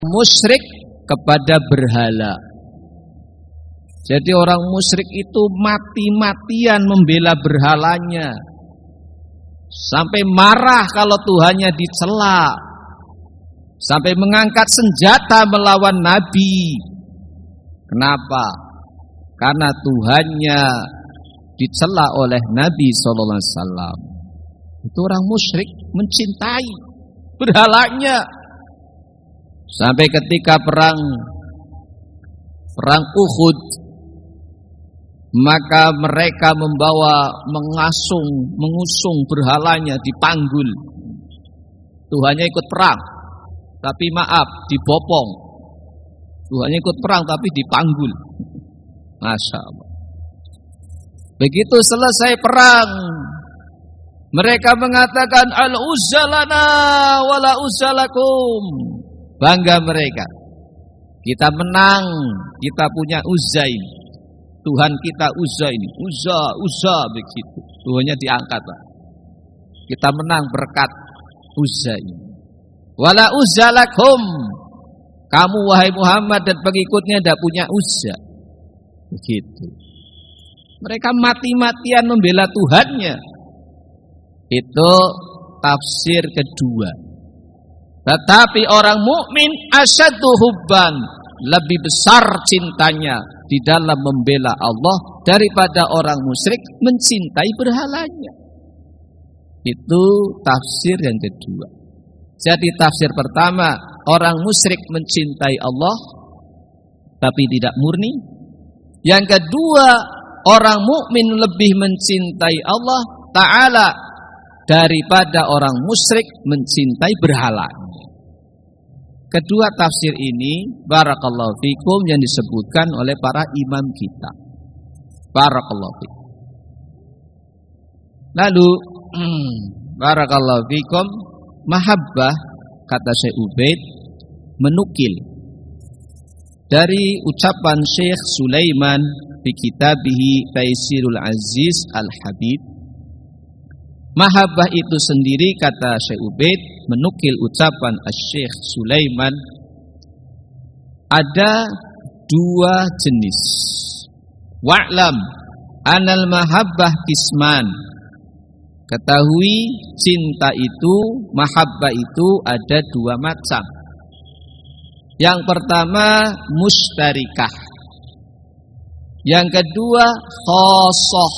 musyrik kepada berhala. Jadi orang musyrik itu mati-matian membela berhalanya, sampai marah kalau Tuhannya dicela, sampai mengangkat senjata melawan Nabi. Kenapa? Karena Tuhannya dicela oleh Nabi SAW. Itu orang musyrik mencintai berhalanya. Sampai ketika perang Uhud, maka mereka mengusung berhalanya dipanggul. Tuhannya ikut perang, tapi maaf, dibopong. Tuhannya ikut perang tapi dipanggul. Masya Allah. Begitu selesai perang, mereka mengatakan al-Uzza lana wala Uzza lakum. Bangga mereka. Kita menang, kita punya Uzza ini. Tuhan kita Uzza ini. Uzza begitu. Tuhannya diangkat. Kita menang berkat Uzza ini. Wala Uzza lakum. Kamu wahai Muhammad dan pengikutnya tidak punya Uzza. Begitu. Mereka mati-matian membela Tuhannya. Itu tafsir kedua. Tetapi orang mukmin asyaddu hubban, lebih besar cintanya di dalam membela Allah daripada orang musyrik mencintai berhalanya. Itu tafsir yang kedua. Jadi tafsir pertama, orang musyrik mencintai Allah tapi tidak murni. Yang kedua, orang mukmin lebih mencintai Allah Ta'ala daripada orang musyrik mencintai berhalanya. Kedua tafsir ini, barakallahu fikum, yang disebutkan oleh para imam kita. Barakallahu fikum. Lalu, barakallahu fikum, mahabbah, kata Syekh Ubaid, menukil dari ucapan Syekh Sulaiman di kitabihi Taisirul Aziz Al-Habib. Mahabbah itu sendiri, kata Syekh Ubaid, menukil ucapan Syekh Sulaiman, ada dua jenis. Wa'lam anal mahabbah kisman. Ketahui cinta itu, mahabbah itu ada dua macam. Yang pertama mustarikah. Yang kedua khosoh.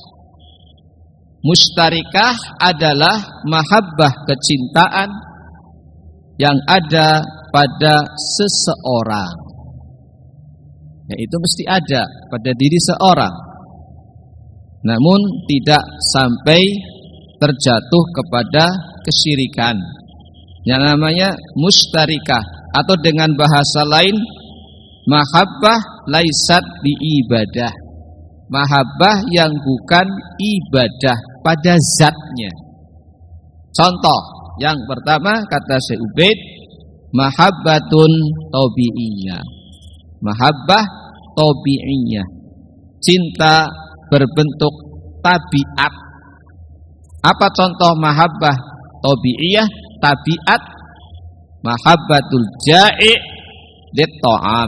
Mustarikah adalah mahabbah kecintaan yang ada pada seseorang. Ya, itu mesti ada pada diri seorang. Namun tidak sampai terjatuh kepada kesyirikan. Yang namanya mustarikah, atau dengan bahasa lain mahabbah laisat bi ibadah. Mahabbah yang bukan ibadah pada zatnya. Contoh yang pertama, kata Syekh Ubaid, mahabbatun tabi'iyah. Mahabbah tabi'iyah, cinta berbentuk tabiat. Apa contoh mahabbah tabi'iyah, tabiat? Mahabbatul ja'i' lit-ta'am.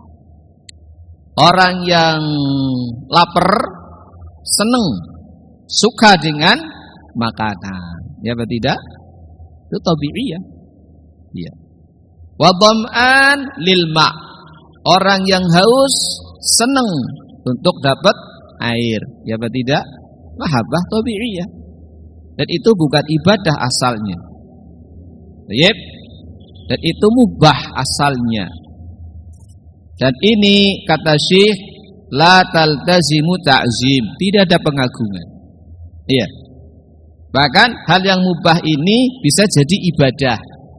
Orang yang lapar seneng, suka dengan makanan. Ya apa tidak? Itu tabi'iyah. Ya. Wa dham'an lil ma'. Orang yang haus seneng untuk dapat air. Ya apa tidak? Mahabbah tabi'iyah. Dan itu bukan ibadah asalnya. Baik. Dan itu mubah asalnya. Dan ini, kata Syekh, la taltazimu ta'zim, tidak ada pengagungan. Iya. Bahkan hal yang mubah ini bisa jadi ibadah.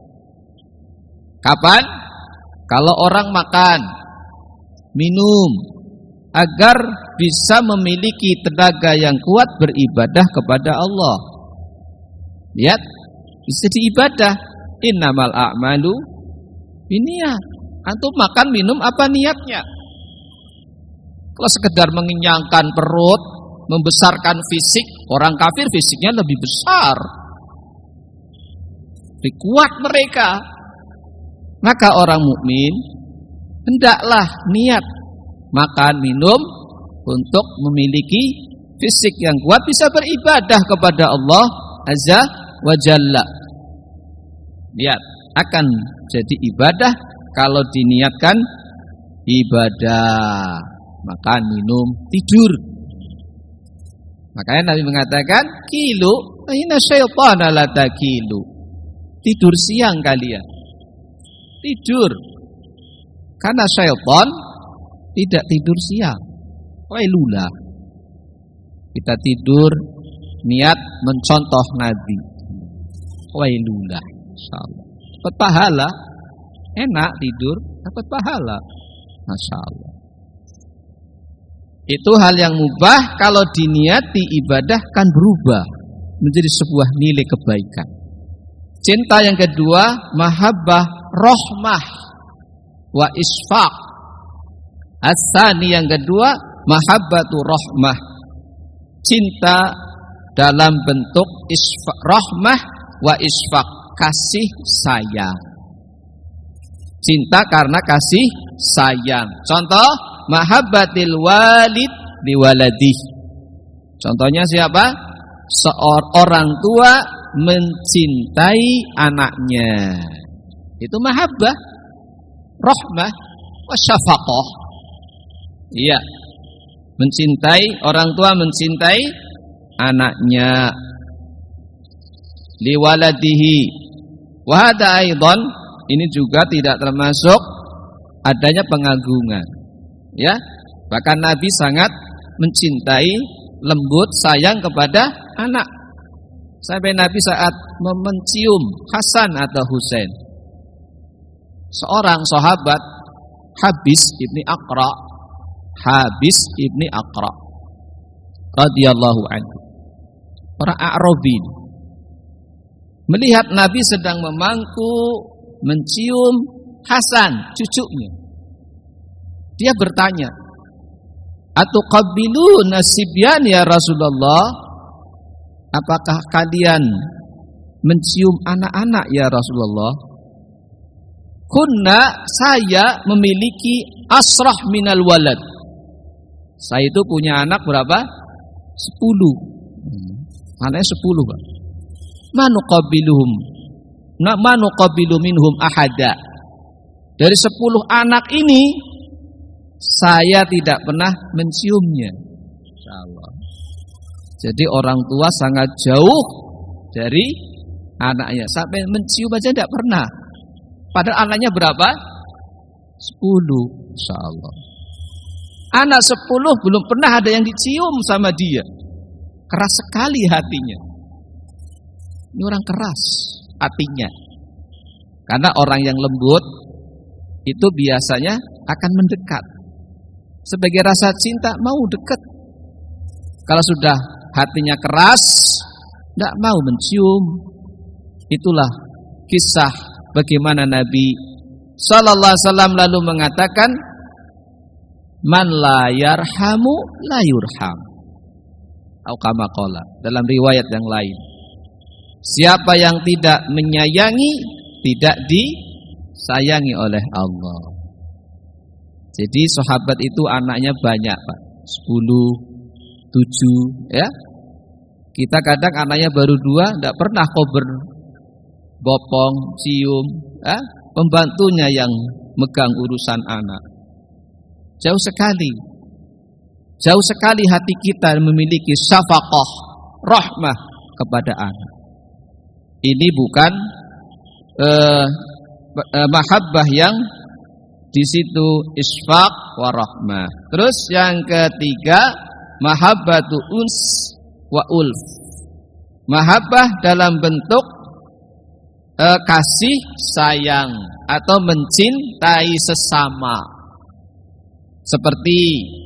Kapan? Kalau orang makan, minum, agar bisa memiliki tenaga yang kuat beribadah kepada Allah. Lihat, bisa diibadah. Innamal a'malu binniyat. Antum makan minum apa niatnya? Kalau sekedar mengenyangkan perut, membesarkan fisik, orang kafir fisiknya lebih besar, lebih kuat mereka. Maka orang mukmin hendaklah niat makan minum untuk memiliki fisik yang kuat, bisa beribadah kepada Allah Azza wa Jalla. Lihat, akan jadi ibadah kalau diniatkan ibadah, makan, minum, tidur. Makanya Nabi mengatakan, "Kilu, inna syaitana la takilu." Tidur siang kalian. Tidur. Karena syaitan tidak tidur siang. Wailulah. Kita tidur niat mencontoh Nabi. Wailulah, insyaallah. Dapat pahala. Enak tidur, dapat pahala. Masyaallah. Itu hal yang mubah, kalau diniati ibadah kan berubah menjadi sebuah nilai kebaikan. Cinta yang kedua, mahabbah rahmah wa isfaq. As-tsani yang kedua, mahabbatu rahmah. Cinta dalam bentuk isfaq, rahmah wa isfaq, kasih sayang. Cinta karena kasih sayang. Contoh, mahabbatil walid liwaladih. Contohnya siapa? Seorang tua mencintai anaknya. Itu mahabbah, rahmah, wasyafaqah. Iya. Mencintai, orang tua mencintai anaknya. Liwaladihi. Wa hadza aidan, ini juga tidak termasuk adanya pengagungan. Ya, bahkan Nabi sangat mencintai, lembut, sayang kepada anak. Sampai Nabi saat mencium Hasan atau Husain, seorang sahabat Habis ibni Aqra radhiyallahu anhu, orang A'rabi, melihat Nabi sedang memangku, mencium Hasan, cucunya. Dia bertanya, "Atuqabbiluna sibyan ya Rasulullah?" Apakah kalian mencium anak-anak ya Rasulullah? Kunna, saya memiliki asrah minal walad. Saya itu punya anak berapa? 10. Anaknya 10, Pak. Manuqabilu minhum ahada. Dari 10 anak ini saya tidak pernah menciumnya. Insyaallah. Jadi orang tua sangat jauh dari anaknya, sampai mencium aja tidak pernah. Padahal anaknya berapa? 10. Insyaallah. Anak 10 belum pernah ada yang dicium sama dia. Keras sekali hatinya. Ini orang keras hatinya. Karena orang yang lembut itu biasanya akan mendekat. Sebagai rasa cinta mau dekat. Kalau sudah hatinya keras, tidak mau mencium. Itulah kisah bagaimana Nabi sallallahu alaihi wasallam lalu mengatakan, "Man la yarhamu la yurham." Atau kama qala, dalam riwayat yang lain, siapa yang tidak menyayangi tidak disayangi oleh Allah. Jadi sahabat itu anaknya banyak, Pak. 10, 7, ya. Kita kadang anaknya baru 2, tidak pernah kober, bopong, cium, ya. Pembantunya yang megang urusan anak. Jauh sekali hati kita memiliki syafaqah, rahmah kepada anak. Ini bukan mahabbah yang di situ isfaq wa rahmah. Terus yang ketiga, mahabbatu uns wa ulf. Mahabbah dalam bentuk kasih sayang atau mencintai sesama. Seperti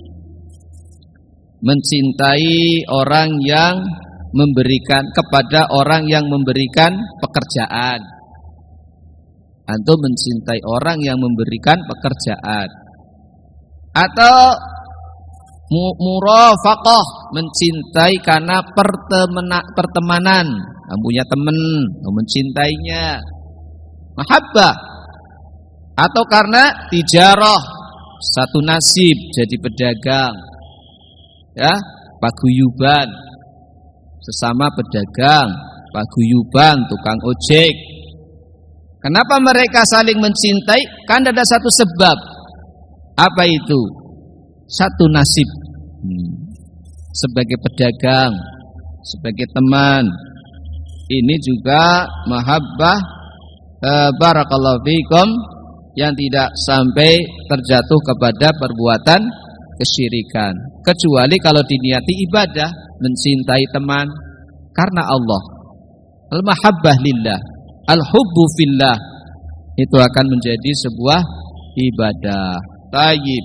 mencintai orang yang memberikan kepada orang yang memberikan pekerjaan. Antum mencintai orang yang memberikan pekerjaan. Atau murafaqah, mencintai karena pertemanan. Kamu punya teman, kamu mencintainya. Mahabbah. atau karena tijarah, satu nasib jadi pedagang, ya, paguyuban, sesama pedagang, paguyuban, tukang ojek. Kenapa mereka saling mencintai? Kan ada satu sebab. Apa itu? Satu nasib. Sebagai pedagang, sebagai teman. Ini juga mahabbah barakallahu fikum yang tidak sampai terjatuh kepada perbuatan kesyirikan. Kecuali kalau diniati ibadah, mencintai teman karena Allah. Al-mahabbah lillah, al-hubbu fillah, itu akan menjadi sebuah ibadah. Tayyib.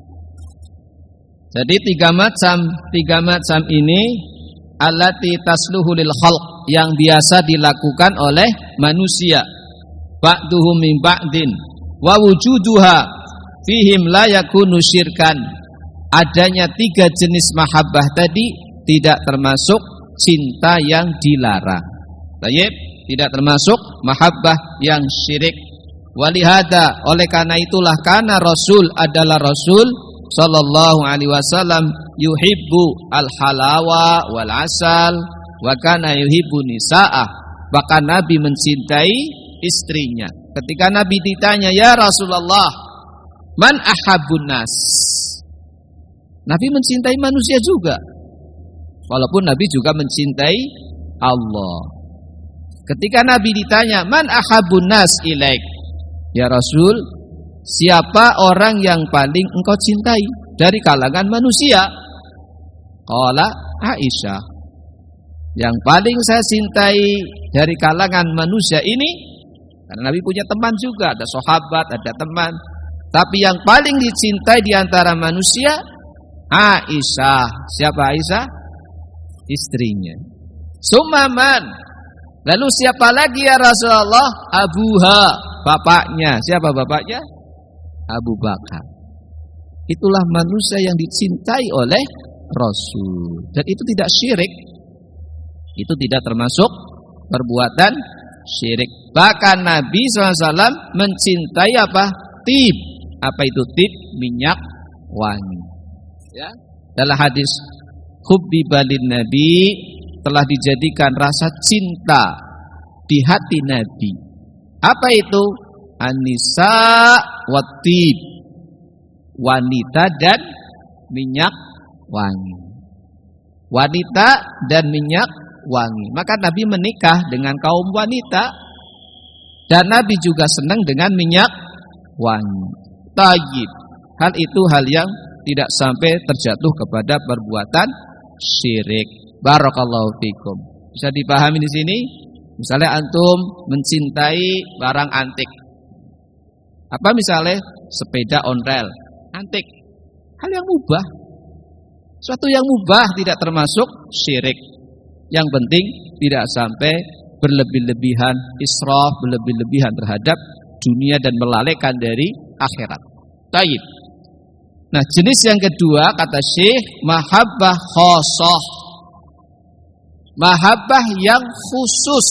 Jadi tiga macam ini allati tasluhu lil khalq, yang biasa dilakukan oleh manusia. Ba'duhum min ba'din wa wujuduha fihim la yakunu syirkan. Adanya tiga jenis mahabbah tadi tidak termasuk cinta yang dilarang. Tayyib, tidak termasuk mahabbah yang syirik. Walihada, oleh karena itulah, karena Rasul adalah Rasul sallallahu alaihi wasallam yuhibbu al-halawa wal asal wa kana yuhibbu nisa'ah. Bahkan Nabi mencintai istrinya. Ketika Nabi ditanya, "Ya Rasulullah, man ahabbun nas?" Nabi mencintai manusia juga. Walaupun Nabi juga mencintai Allah. Ketika Nabi ditanya, "Man ahabbun nas ilaik?" Ya Rasul, siapa orang yang paling engkau cintai dari kalangan manusia? Qala Aisyah. Yang paling saya cintai dari kalangan manusia ini, karena Nabi punya teman juga, ada sahabat, ada teman. Tapi yang paling dicintai di antara manusia, Aisyah. Siapa Aisyah? Istrinya. Sumaman. Lalu siapa lagi ya Rasulullah? Abuha, bapaknya. Siapa bapaknya? Abu Bakar. Itulah manusia yang dicintai oleh Rasul. Dan itu tidak syirik. Itu tidak termasuk perbuatan syirik. Bahkan Nabi SAW mencintai apa? Tib. Apa itu tib? Minyak wangi. Ya. Dalam hadis hubbiba lin Nabi, telah dijadikan rasa cinta di hati Nabi. Apa itu? An-nisa wa tib, wanita dan minyak wangi. Wanita dan minyak wangi. Maka Nabi menikah dengan kaum wanita, dan Nabi juga senang dengan minyak wangi. Tayyib. Hal itu hal yang tidak sampai terjatuh kepada perbuatan syirik. Barakallahu fikum. Bisa dipahami di sini? Misalnya antum mencintai barang antik. Apa misalnya? Sepeda onrel antik. Hal yang mubah. Suatu yang mubah, tidak termasuk syirik. Yang penting tidak sampai berlebih-lebihan, israf, berlebih-lebihan terhadap dunia dan melalaikan dari akhirat. Taib. Nah, jenis yang kedua kata Syekh, mahabbah khosoh. Mahabbah yang khusus.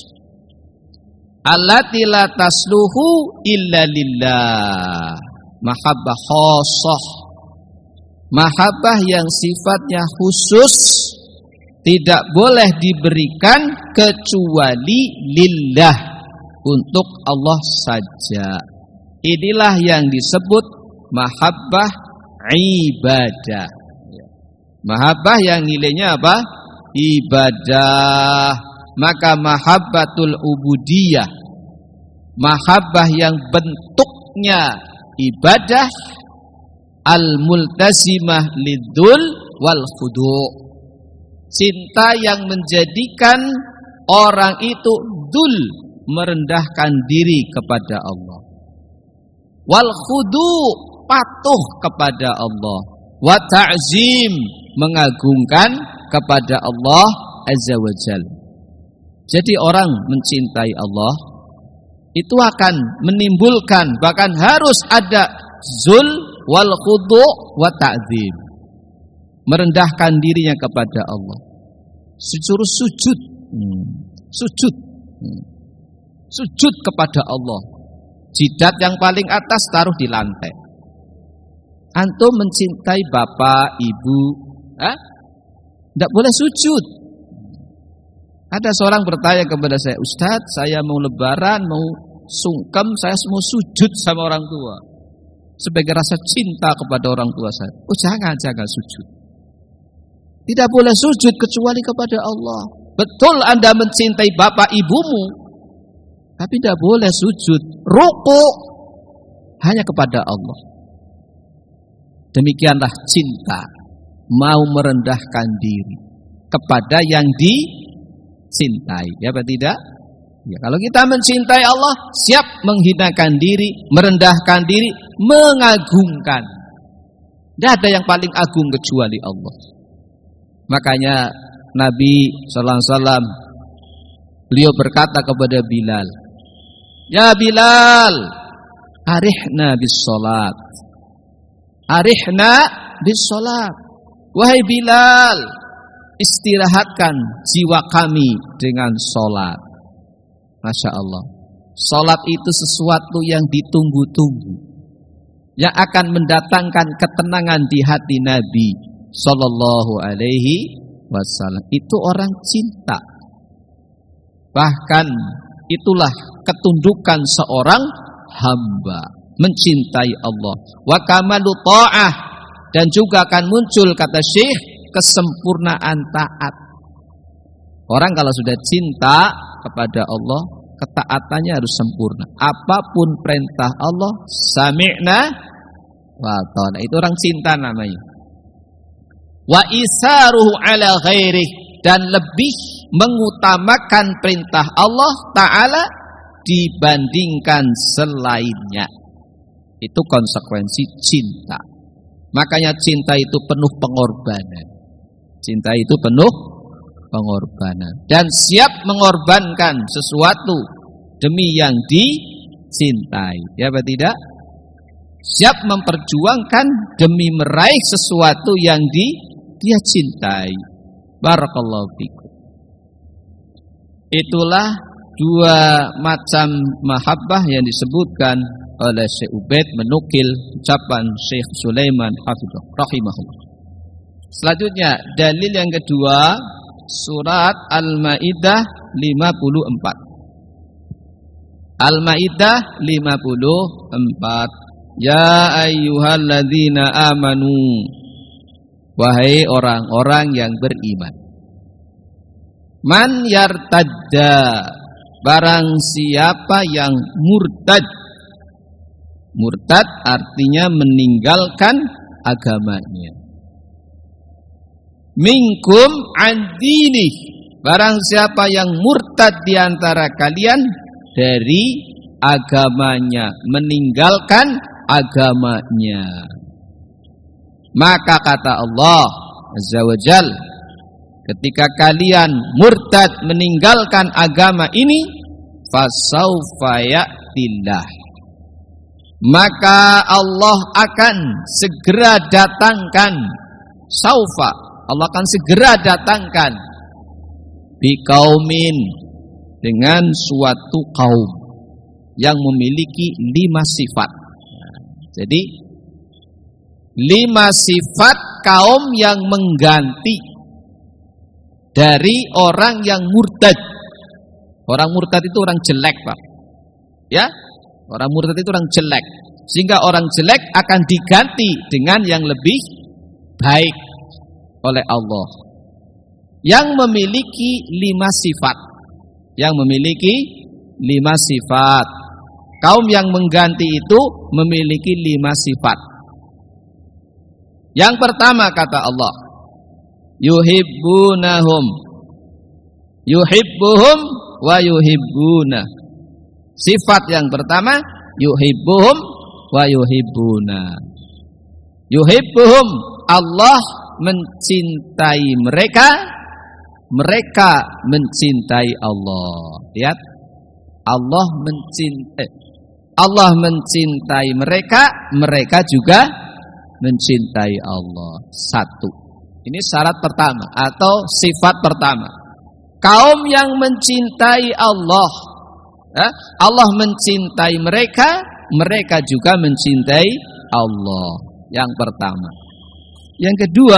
Allati la tasluhu illa lillah. Mahabbah khosoh. Mahabbah yang sifatnya khusus, tidak boleh diberikan kecuali lillah, untuk Allah saja. Inilah yang disebut mahabbah ibadah. Mahabbah yang nilainya apa? Ibadah. Maka mahabbatul ubudiyah, mahabbah yang bentuknya ibadah, al-multazimah lidul wal khudu', cinta yang menjadikan orang itu dul, merendahkan diri kepada Allah, wal khudu', patuh kepada Allah, wa ta'zim, mengagungkan kepada Allah azza wa jalla. Jadi orang mencintai Allah itu akan menimbulkan, bahkan harus ada zul wal khudu' wa ta'zim, merendahkan dirinya kepada Allah, suruh sujud kepada Allah, Jidat yang paling atas taruh di lantai. Antum mencintai bapak, ibu, tidak boleh sujud. Ada seorang bertanya kepada saya, Ustadz, saya mau lebaran, mau sungkem, saya mau sujud sama orang tua sebagai rasa cinta kepada orang tua saya. Oh jangan sujud. Tidak boleh sujud kecuali kepada Allah. Betul Anda mencintai bapak ibumu, tapi tidak boleh sujud, rukuk hanya kepada Allah. Demikianlah cinta, mau merendahkan diri kepada yang dicintai, ya apa tidak? Ya, kalau kita mencintai Allah, siap menghinakan diri, merendahkan diri, mengagungkan. Tidak ada yang paling agung kecuali Allah. Makanya Nabi sallallahu alaihi wasallam beliau berkata kepada Bilal, "Ya Bilal, arihna bis salat. Arihna bis salat." Wahai Bilal, istirahatkan jiwa kami dengan salat. Masya Allah. Salat itu sesuatu yang ditunggu-tunggu, yang akan mendatangkan ketenangan di hati Nabi sallallahu alaihi wasallam. Itu orang cinta. Bahkan itulah ketundukan seorang hamba, mencintai Allah. Wa kamalu ta'ah, dan juga akan muncul, kata Syekh, kesempurnaan taat. Orang kalau sudah cinta kepada Allah, ketaatannya harus sempurna. Apapun perintah Allah, sami'na wa ata'na. Itu orang cinta namanya. Wa isaruhu ala ghairih, dan lebih mengutamakan perintah Allah Ta'ala dibandingkan selainnya. Itu konsekuensi cinta. Makanya cinta itu penuh pengorbanan. Cinta itu penuh pengorbanan, dan siap mengorbankan sesuatu demi yang dicintai, ya apa tidak? Siap memperjuangkan demi meraih sesuatu yang dia cintai. Barakallahu fikum. Itulah dua macam mahabbah yang disebutkan oleh Syekh Ubaid menukil ucapan Syekh Sulaiman hafidhah rahimahullah. Selanjutnya dalil yang kedua, surat Al-Maidah 54. Al-Maidah 54. Ya ayyuhalladzina amanu, wahai orang-orang yang beriman. Man yartadda, barang siapa yang murtad. Murtad artinya meninggalkan agamanya. Minkum an dinih, barang siapa yang murtad di antara kalian dari agamanya, meninggalkan agamanya. Maka kata Allah Azza wa Jal, ketika kalian murtad meninggalkan agama ini, fasaufa ya'tillah, maka Allah akan segera datangkan, saufa, Allah akan segera datangkan, biqaumin, dengan suatu kaum yang memiliki 5 sifat. Jadi 5 sifat kaum yang mengganti dari orang yang murtad. Orang murtad itu orang jelek, Pak. Ya, orang murtad itu orang jelek. Sehingga orang jelek akan diganti dengan yang lebih baik oleh Allah, yang memiliki 5 sifat. Yang memiliki 5 sifat. Kaum yang mengganti itu memiliki 5 sifat. Yang pertama kata Allah, yuhibbunahum, yuhibbuhum wa yuhibbuna. Sifat yang pertama, yuhibbuhum wa yuhibbuna. Yuhibbuhum, Allah mencintai mereka, mereka mencintai Allah. Lihat, Allah mencintai mereka, mereka juga mencintai Allah. Satu. Ini syarat pertama atau sifat pertama. Kaum yang mencintai Allah, Allah mencintai mereka, mereka juga mencintai Allah. Yang pertama. Yang kedua,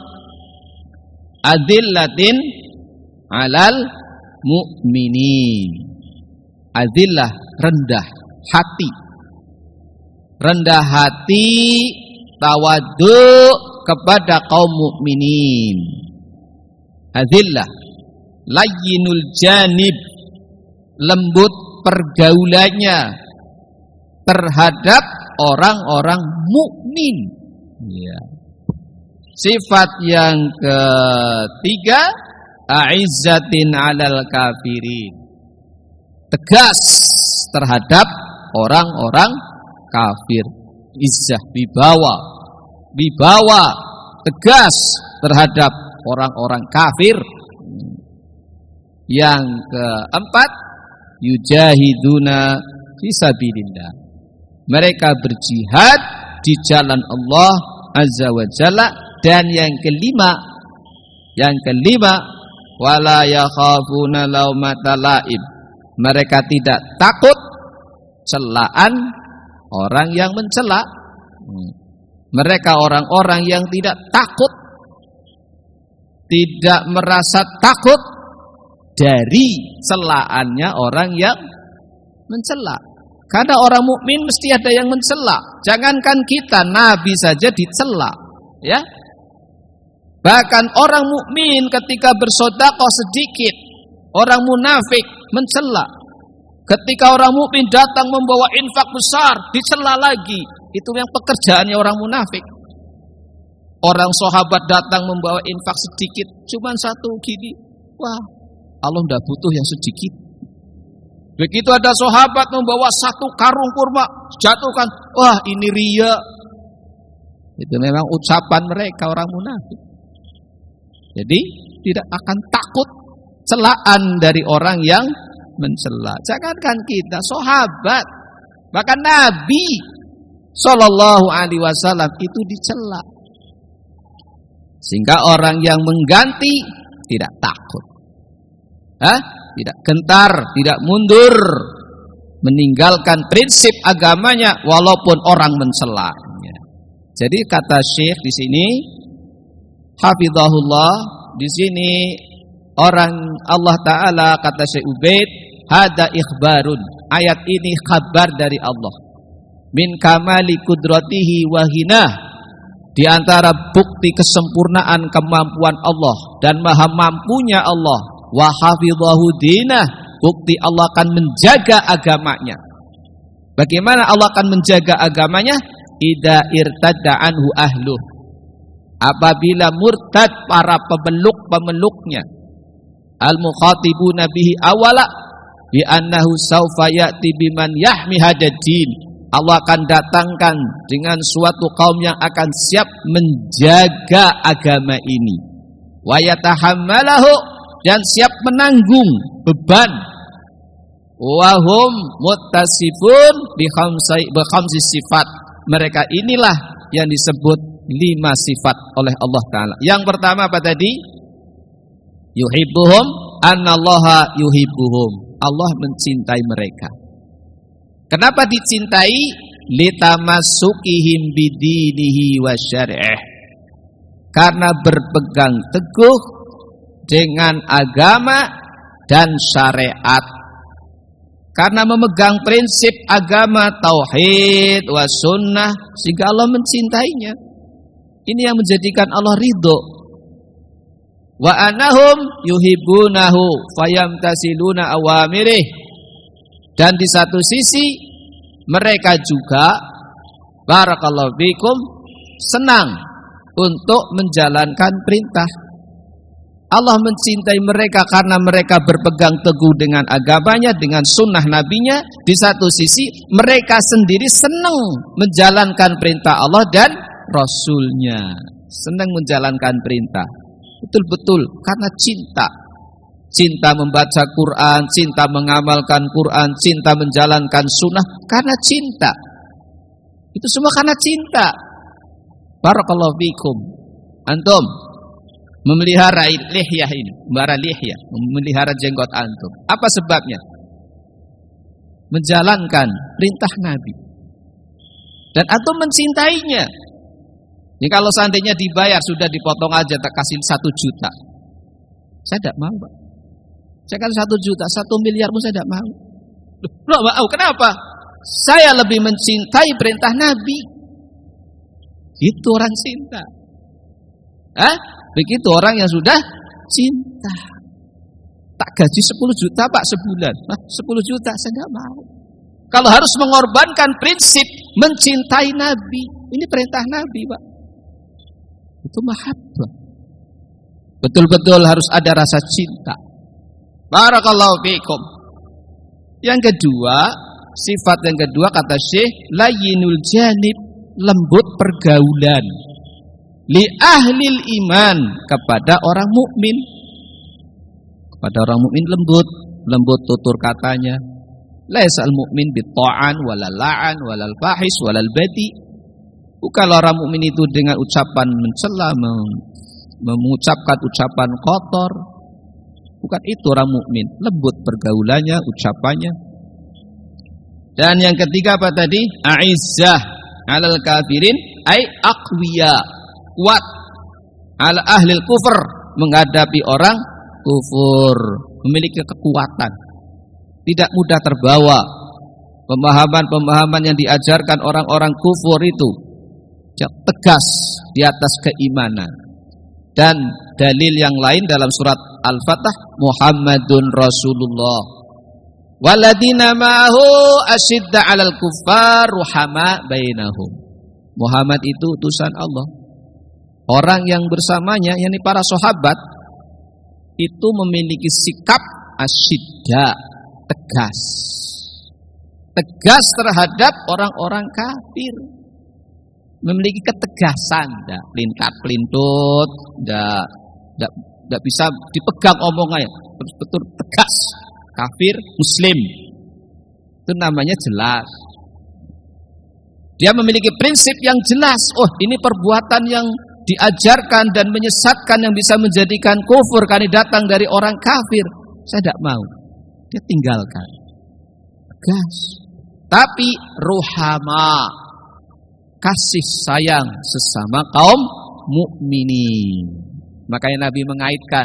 adillatin alal mu'minin. Adillah, rendah hati. Rendah hati, tawadhu kepada kaum mukminin. Adillah, layyinul janib, lembut pergaulannya terhadap orang-orang mukmin. Ya. Sifat yang ketiga, a'izzatin 'alal kafirin. Tegas terhadap orang-orang kafir. Izzah, wibawa, tegas terhadap orang-orang kafir. Yang keempat, yujahiduna fisabilillah. Mereka berjihad di jalan Allah Azza wa Jalla. Dan yang kelima, wala yakhafuna laumata laim. Mereka tidak takut celaan orang yang mencela. Mereka orang-orang yang tidak takut, tidak merasa takut dari celaannya orang yang mencela. Karena orang mukmin mesti ada yang mencela. Jangankan kita, Nabi saja dicela, ya. Bahkan orang mukmin ketika bersedekah sedikit, orang munafik mencela. Ketika orang mukmin datang membawa infak besar, dicela lagi. Itu yang pekerjaannya orang munafik. Orang sahabat datang membawa infak sedikit, cuman satu gini. Wah, Allah tidak butuh yang sedikit. Begitu ada sahabat membawa satu karung kurma, jatuhkan. Wah, ini riya. Itu memang ucapan mereka orang munafik. Jadi tidak akan takut celaan dari orang yang mencela. Jangankan kita, sahabat, bahkan Nabi Sallallahu Alaihi Wasallam itu dicela. Sehingga orang yang mengganti tidak takut, tidak gentar, tidak mundur, meninggalkan prinsip agamanya walaupun orang mencela. Jadi kata Syekh di sini, hafizahullah, di sini orang Allah Ta'ala, kata Syekh Ubaid, hada ikhbarun, ayat ini kabar dari Allah, min kamali kudratihi wa hinah, di antara bukti kesempurnaan kemampuan Allah dan maha mampunya Allah, wa hafizahu dinah, bukti Allah akan menjaga agamanya. Bagaimana Allah akan menjaga agamanya? Idza irtadda anhu ahluh, apabila murtad para pemeluk-pemeluknya, al-mukhatibuna bihi awala bi annahu sawfa ya'ti biman yahmi hadad din, Allah akan datangkan dengan suatu kaum yang akan siap menjaga agama ini, wa yatahammalahu, dan siap menanggung beban, wa hum muttasifun bi khamsi sifat, mereka inilah yang disebut 5 sifat oleh Allah Ta'ala. Yang pertama apa tadi? Yuhibbuhum, annallaha yuhibbuhum, Allah mencintai mereka. Kenapa dicintai? Litamassukihim bidinihi wa syar'ih, karena berpegang teguh dengan agama dan syariat. Karena memegang prinsip agama tauhid wa sunnah, sehingga Allah mencintainya. Ini yang menjadikan Allah ridho. Wa anahum yuhibbunahu fayamtasiluna awamirih, dan di satu sisi mereka juga, barakallahu fikum, senang untuk menjalankan perintah. Allah mencintai mereka karena mereka berpegang teguh dengan agamanya, dengan sunnah nabinya. Di satu sisi mereka sendiri senang menjalankan perintah Allah dan Rasulnya, senang menjalankan perintah. Betul-betul karena cinta. Cinta membaca Quran, cinta mengamalkan Quran, cinta menjalankan sunnah, karena cinta. Itu semua karena cinta. Barakallahu fikum. Antum memelihara lihyah ini, memelihara jenggot antum. Apa sebabnya? menjalankan perintah Nabi. Dan antum mencintainya. Ini kalau seandainya dibayar sudah dipotong aja, tak kasih 1 juta. Saya tidak mau, Pak. Saya kasih 1 juta, 1 miliar pun saya tidak mau. Loh, mau kenapa? Saya lebih mencintai perintah Nabi. Itu orang cinta. Begitu orang yang sudah cinta. Tak gaji 10 juta Pak sebulan. 10 juta saya tidak mau. Kalau harus mengorbankan prinsip mencintai Nabi, ini perintah Nabi, Pak. Itu mahabbah. Betul-betul harus ada rasa cinta. Barakallahu fiikum. Yang kedua, sifat yang kedua kata Syekh, layyinul janib, lembut pergaulan. Li ahlil iman, kepada orang mukmin. Kepada orang mukmin lembut tutur katanya. Laisal mukmin bitta'an walal la'an walal fahis walal badi. Bukan orang mukmin itu dengan ucapan mencela, mengucapkan ucapan kotor. Bukan itu orang mukmin, lembut pergaulannya, ucapannya. Dan yang ketiga apa tadi? A'izzah 'alal kafirin ai aqwiya, kuat 'ala ahlil kufur, menghadapi orang kufur, memiliki kekuatan. Tidak mudah terbawa pemahaman-pemahaman yang diajarkan orang-orang kufur itu. Tegas di atas keimanan. Dan dalil yang lain dalam surat Al-Fatah, Muhammadun Rasulullah waladina ma'ahu asyidda 'alal kuffar ruhama bainahum. Muhammad itu utusan Allah. Orang yang bersamanya, yakni para sahabat, itu memiliki sikap asyidda, tegas terhadap orang-orang kafir, memiliki ketegasan, tidak pelintat-pelintut, tidak bisa dipegang omongannya, betul-betul tegas. Kafir, muslim, itu namanya jelas. Dia memiliki prinsip yang jelas. Oh, ini perbuatan yang diajarkan dan menyesatkan yang bisa menjadikan kufur karena datang dari orang kafir. Saya tidak mau. Dia tinggalkan. Tegas. Tapi ruhama, kasih sayang sesama kaum mukminin. Makanya Nabi mengaitkan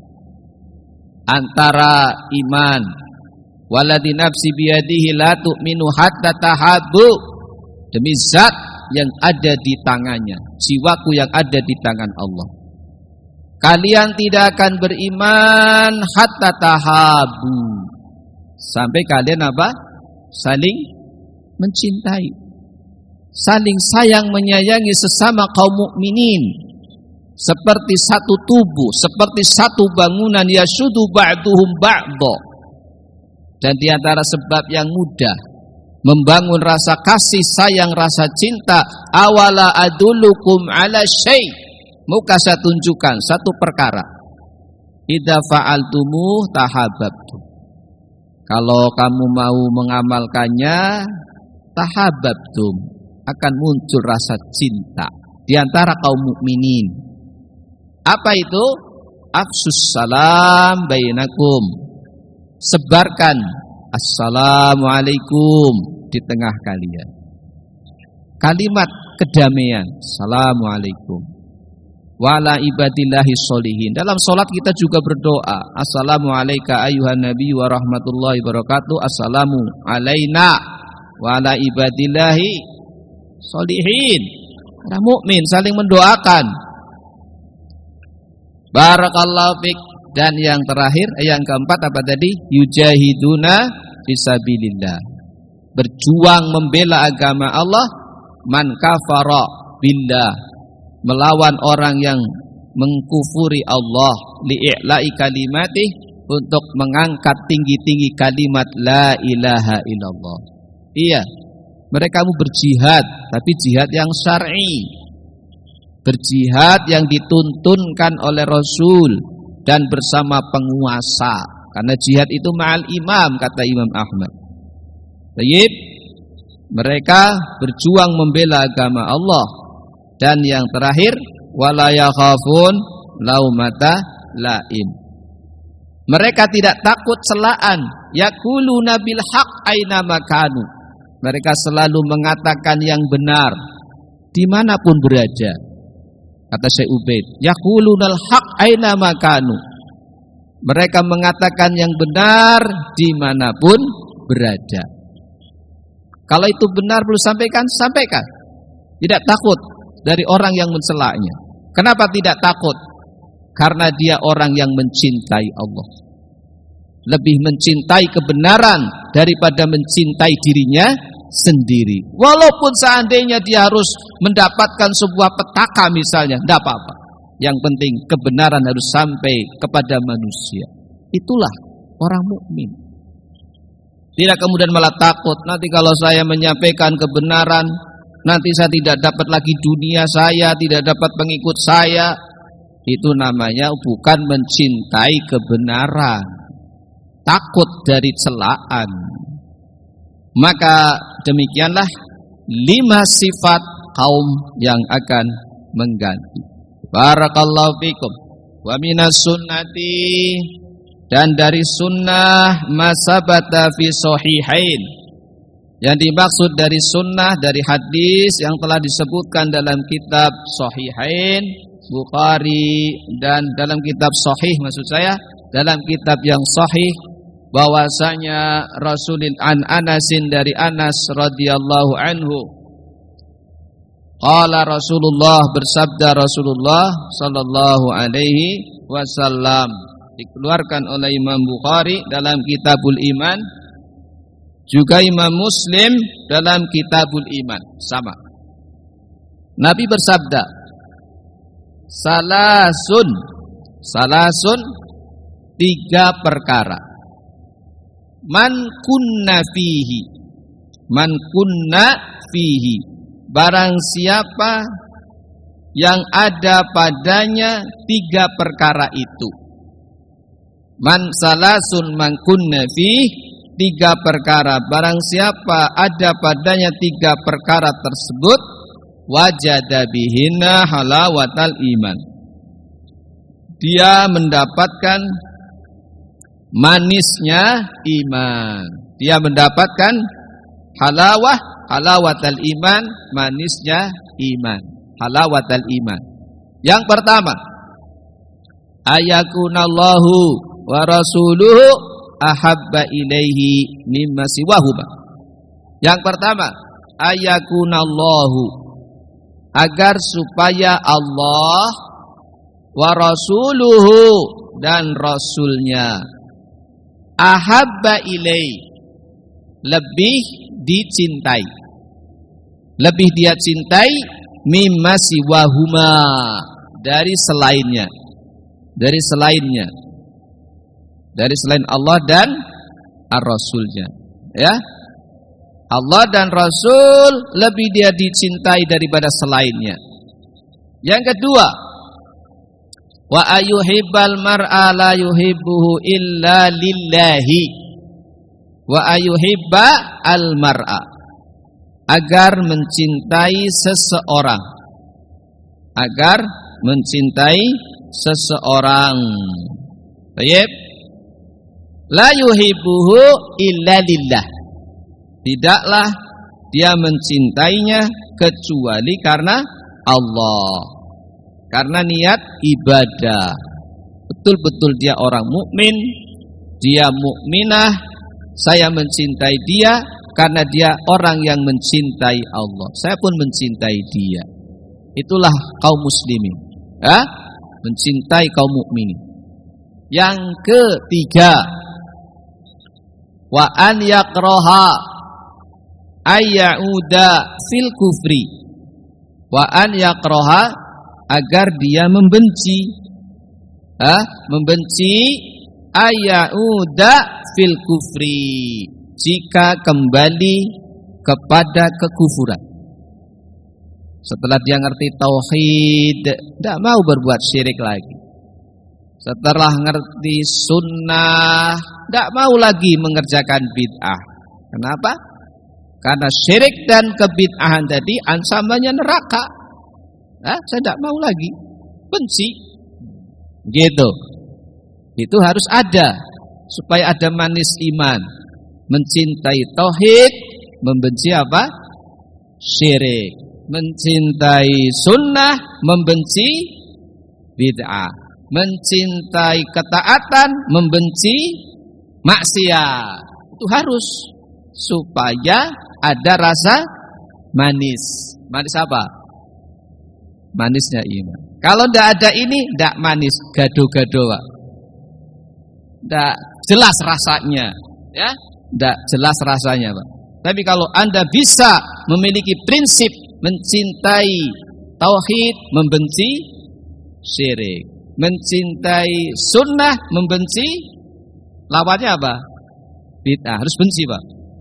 antara iman, waladhi nafsi biyadihi la tu'minu hatta tahabbu, demi zat yang ada di tangannya, jiwaku yang ada di tangan Allah, kalian tidak akan beriman hatta tahabbu, sampai kalian apa? Saling mencintai, saling sayang menyayangi sesama kaum mukminin, seperti satu tubuh, seperti satu bangunan, yasudu ba'duhum ba'dha. Dan di antara sebab yang mudah membangun rasa kasih sayang, rasa cinta, awala adulukum ala syai', muka saya tunjukkan satu perkara, idza fa'altumuh tahabbtum, kalau kamu mau mengamalkannya tahabbtum, akan muncul rasa cinta di antara kaum mukminin. Apa itu? Afsus salam bainakum, sebarkan assalamualaikum di tengah kalian, kalimat kedamaian, assalamualaikum. Wala ibadillahi sholihin. Dalam sholat kita juga berdoa, assalamualaikum ayuhan nabi wa rahmatullahi wabarakatuh, assalamu alaina wa ala ibadillahi sholihin. Orang mukmin saling mendoakan. Barakallahu fik. Dan yang terakhir, yang keempat apa tadi? Yujahiduna fisabilillah, berjuang membela agama Allah. Man kafara billah, melawan orang yang mengkufuri Allah, li'i'la'i kalimatih, untuk mengangkat tinggi-tinggi kalimat la ilaha illallah. Iya, mereka mau berjihad, tapi jihad yang syar'i, berjihad yang dituntunkan oleh Rasul dan bersama penguasa. Karena jihad itu ma'al imam, kata Imam Ahmad. Baik, mereka berjuang membela agama Allah. Dan yang terakhir, wala yakhafun laumata laim, Mereka tidak takut celaan. Yaquluna bil haqq aina makanu. Mereka selalu mengatakan yang benar dimanapun berada. Kata Syekh Ubaid, yaqulunal haqq aina makanu. Mereka mengatakan yang benar dimanapun berada. Kalau itu benar perlu sampaikan. Tidak takut dari orang yang mencelanya. Kenapa tidak takut? Karena dia orang yang mencintai Allah. Lebih mencintai kebenaran daripada mencintai dirinya sendiri. Walaupun seandainya dia harus mendapatkan sebuah petaka misalnya, tidak apa-apa. Yang penting kebenaran harus sampai kepada manusia. Itulah orang mukmin. Tidak kemudian malah takut, nanti kalau saya menyampaikan kebenaran, nanti saya tidak dapat lagi dunia saya, tidak dapat pengikut saya. Itu namanya bukan mencintai kebenaran. Takut dari celaan. Maka demikianlah 5 sifat kaum yang akan mengganti. Barakallahu fikum. Wa minas sunnati, dan dari sunnah masabata fi sahihain. Yang dimaksud dari sunnah, dari hadis yang telah disebutkan dalam kitab Sahihain Bukhari, dan dalam kitab Sahih maksud saya, dalam kitab yang sahih, bahwasanya Rasulin an Anasin, dari Anas radhiyallahu anhu, qala Rasulullah, bersabda Rasulullah sallallahu alaihi wasallam, dikeluarkan oleh Imam Bukhari dalam Kitabul Iman, juga Imam Muslim dalam Kitabul Iman, sama. Nabi bersabda, salasun 3 perkara. Man kunna fihi, barang siapa yang ada padanya 3 perkara itu. Man kunna fihi, 3 perkara, barang siapa ada padanya 3 perkara tersebut, wajada bihinna halawatal iman, dia mendapatkan manisnya iman. Dia mendapatkan halawatal iman, manisnya iman, halawatal iman. Yang pertama, ayakunallahu wa rasuluhu ahabba ilaihi mimma siwahuma. Yang pertama, ayakunallahu, agar supaya Allah, wa rasuluhu, dan rasulnya, ahabba ilaihi, lebih dicintai, lebih dia cintai, mimma siwahuma, dari selainnya, dari selain Allah dan ar-rasulnya, ya. Allah dan Rasul lebih dia dicintai daripada selainnya. Yang kedua, wa ayuhibbal mar'a la yuhibbuhu illa lillahi. Wa ayuhibba al mar'a, agar mencintai seseorang, agar mencintai seseorang. Baik. La yuhibbuhu illa lillah, tidaklah dia mencintainya kecuali karena Allah, karena niat ibadah. Betul-betul dia orang mukmin, dia mukminah, saya mencintai dia karena dia orang yang mencintai Allah. Saya pun mencintai dia. Itulah kaum muslimin, ya? Mencintai kaum mukminin. Yang ketiga, wa an yakraha ayyauda fil kufri. Wa an yakraha, agar dia membenci, membenci ayyauda fil kufri, jika kembali kepada kekufuran. Setelah dia ngerti tauhid, tidak mau berbuat syirik lagi. Setelah ngerti sunnah, tidak mau lagi mengerjakan bid'ah. Kenapa? Karena syirik dan kebid'ahan tadi ancamannya neraka. Saya tidak mau lagi, benci, gitu. Itu harus ada supaya ada manis iman. Mencintai tauhid, membenci apa? Syirik. Mencintai sunnah, membenci bid'ah. Mencintai ketaatan, membenci maksiat. Itu harus supaya ada rasa manis. Manis apa? Manisnya iman. Kalau tidak ada ini, tidak manis, gado-gado, Pak. Tidak jelas rasanya, ya, tidak jelas rasanya, Pak. Tapi kalau Anda bisa memiliki prinsip mencintai tauhid, membenci syirik, mencintai sunnah, membenci lawannya apa? Bid'ah, harus benci, Pak.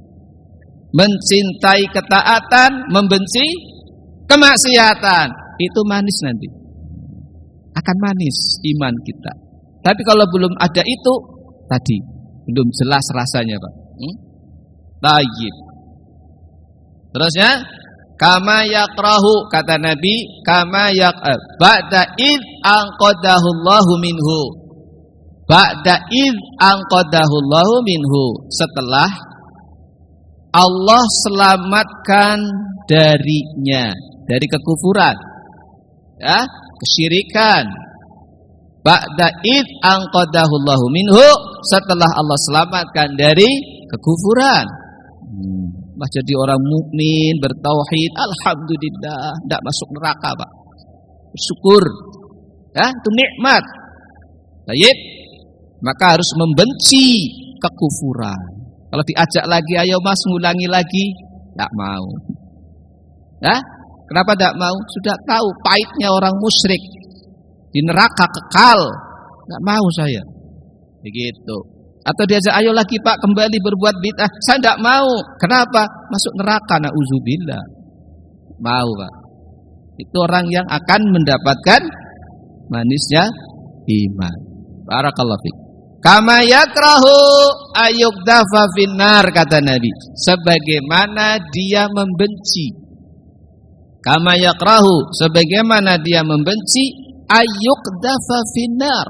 Mencintai ketaatan, membenci kemaksiatan, itu manis nanti. Akan manis iman kita. Tapi kalau belum ada itu, tadi belum jelas rasanya, Pak. Tayyib. Terusnya, kama yakrahu, kata Nabi, kama ba'da id anqadahullahu minhu. Ba'da id anqadahullahu minhu. Setelah Allah selamatkan darinya, dari kekufuran, ya, kesyirikan. Ba'da id anqadahullahu minhu, setelah Allah selamatkan dari kekufuran. Jadi orang mukmin bertauhid, alhamdulillah, tidak masuk neraka, Pak. Bersyukur, ya, itu nikmat. Baik, maka harus membenci kekufuran. Kalau diajak lagi, ayo Mas, ngulangi lagi, tidak mau. Ya, kenapa tidak mau? Sudah tahu pahitnya orang musyrik, di neraka kekal, tidak mau saya. Begitu. Atau diajak, ayo lagi Pak, kembali berbuat bid'ah, saya tidak mau. Kenapa? Masuk neraka, na'udzubillah. Mau, Pak. Itu orang yang akan mendapatkan manisnya iman. Barakallahu fiik. Kama yakrahu ayyukdafa finnar, kata Nabi, sebagaimana dia membenci. Kama yakrahu, sebagaimana dia membenci ayyukdafa finnar,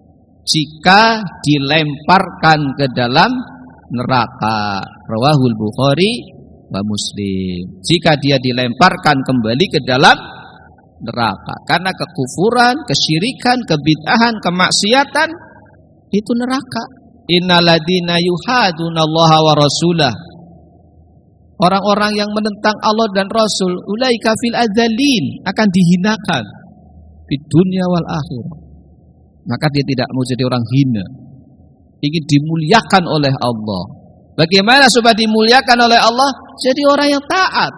jika dilemparkan ke dalam neraka. Rawahul Bukhari wa Muslim. Jika dia dilemparkan kembali ke dalam neraka karena kekufuran, kesyirikan, kebid'ahan, kemaksiatan, itu neraka. Innaladina yuhadunallaha wa rasulah, orang-orang yang menentang Allah dan Rasul, ulaika fil adzalin, akan dihinakan di dunia wal akhirah. Maka dia tidak mau jadi orang hina, ingin dimuliakan oleh Allah. Bagaimana supaya dimuliakan oleh Allah? Jadi orang yang taat.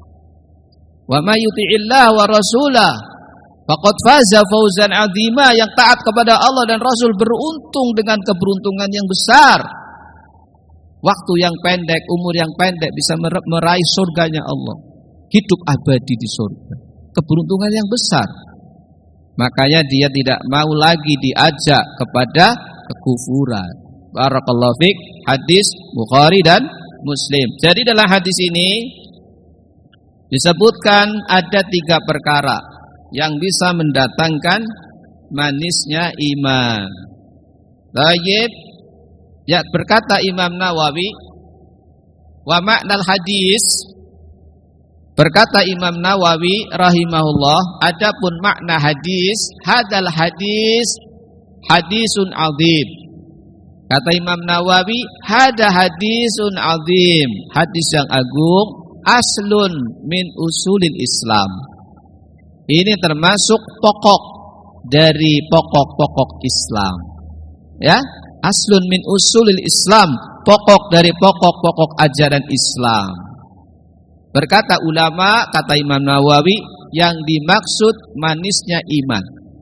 Wa may yuti'illah wa rasulah faqad faza fawzan 'azima. Yang taat kepada Allah dan Rasul beruntung dengan keberuntungan yang besar. Waktu yang pendek, umur yang pendek, bisa meraih surganya Allah, hidup abadi di surga, keberuntungan yang besar. Makanya dia tidak mau lagi diajak kepada kekufuran. Barakallahu fiik. Hadis Bukhari dan Muslim. Jadi dalam hadis ini disebutkan ada 3 perkara yang bisa mendatangkan manisnya iman. Baik. Ya, berkata Imam Nawawi, wa ma'nal hadis, berkata Imam Nawawi rahimahullah, adapun makna hadis, hadal hadis hadisun azim. Kata Imam Nawawi, hada hadisun azim, hadis yang agung, aslun min usulil Islam. Ini termasuk pokok dari pokok-pokok Islam. Ya, aslun min usulil Islam, pokok dari pokok-pokok ajaran Islam. Berkata ulama, kata Imam Nawawi, yang dimaksud manisnya iman.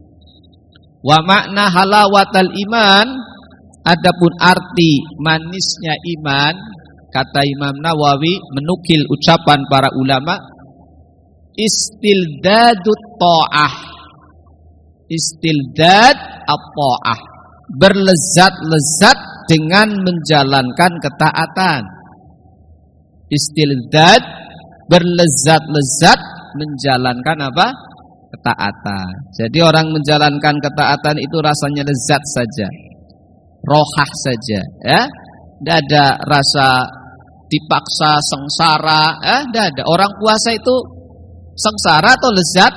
Wa makna halawatal iman, adapun arti manisnya iman, kata Imam Nawawi menukil ucapan para ulama, istildadut ta'ah. Istildad at-ta'ah, berlezat-lezat dengan menjalankan ketaatan. Istildad, berlezat-lezat menjalankan apa? Ketaatan. Jadi orang menjalankan ketaatan itu rasanya lezat saja. rohah saja, ya. Tidak ada rasa dipaksa sengsara, tidak ada. Orang puasa itu sengsara atau lezat?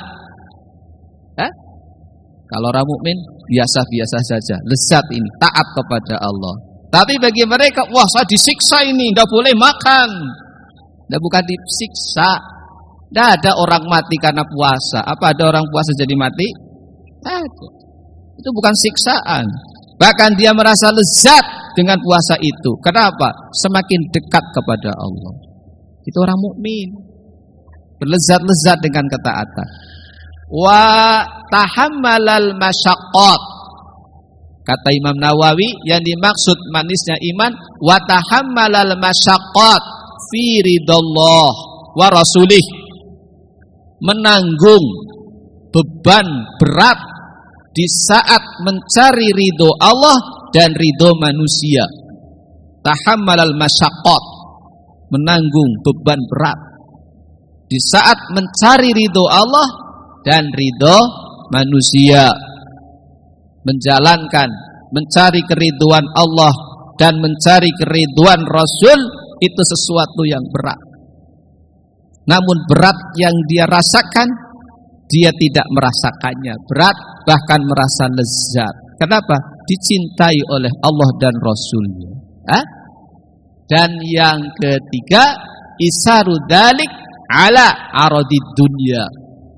Kalau orang mukmin biasa-biasa saja, lezat ini, taat kepada Allah. Tapi bagi mereka, wah saya disiksa ini, tidak boleh makan. Tidak, bukan disiksa. Tidak ada orang mati karena puasa. Apa ada orang puasa jadi mati? Tidak ada. Itu bukan siksaan. Bahkan dia merasa lezat dengan puasa itu. Kenapa? Semakin dekat kepada Allah. Itu orang mukmin. Berlezat-lezat dengan ketaatan. Wa tahammalal masyaqqat. Kata Imam Nawawi, yang dimaksud manisnya iman, wa tahammalal masyaqqat fi ridallah wa rasulih. Menanggung beban berat di saat mencari ridho Allah dan ridho manusia. Tahammalal masyaqqat, menanggung beban berat di saat mencari ridho Allah dan ridho manusia. Menjalankan, mencari keriduan Allah dan mencari keriduan Rasul itu sesuatu yang berat. Namun berat yang dia rasakan, dia tidak merasakannya berat, bahkan merasa lezat. Kenapa? Dicintai oleh Allah dan Rasulnya. Dan yang ketiga, isaru dalik ala aradid dunya.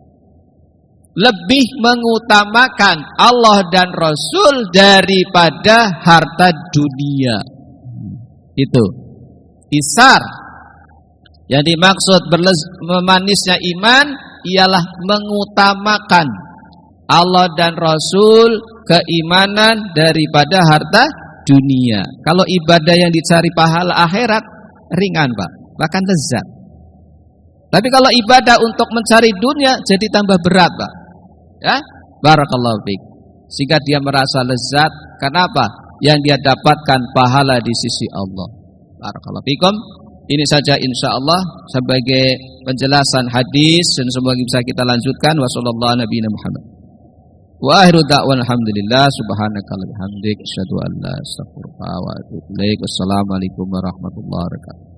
Lebih mengutamakan Allah dan Rasul daripada harta dunia. Itu isar. Yang dimaksud memanisnya iman ialah mengutamakan Allah dan Rasul, keimanan daripada harta dunia. Kalau ibadah yang dicari pahala akhirat ringan, Pak, bahkan lezat. Tapi kalau ibadah untuk mencari dunia jadi tambah berat, Pak. Ya, barakallahu fiik. Sehingga dia merasa lezat. Kenapa? Yang dia dapatkan pahala di sisi Allah. Barakallahu fiikum. Ini saja insyaallah sebagai penjelasan hadis, dan semoga bisa kita lanjutkan. Wassallallahu ala nabiyina Muhammad. Wa akhiru da'wana alhamdulillah subhanakallahumma wa bihamdika asyhadu an la ilaha illa anta astaghfiruka wa atubu ilaik. Wassalamualaikum warahmatullahi wabarakatuh.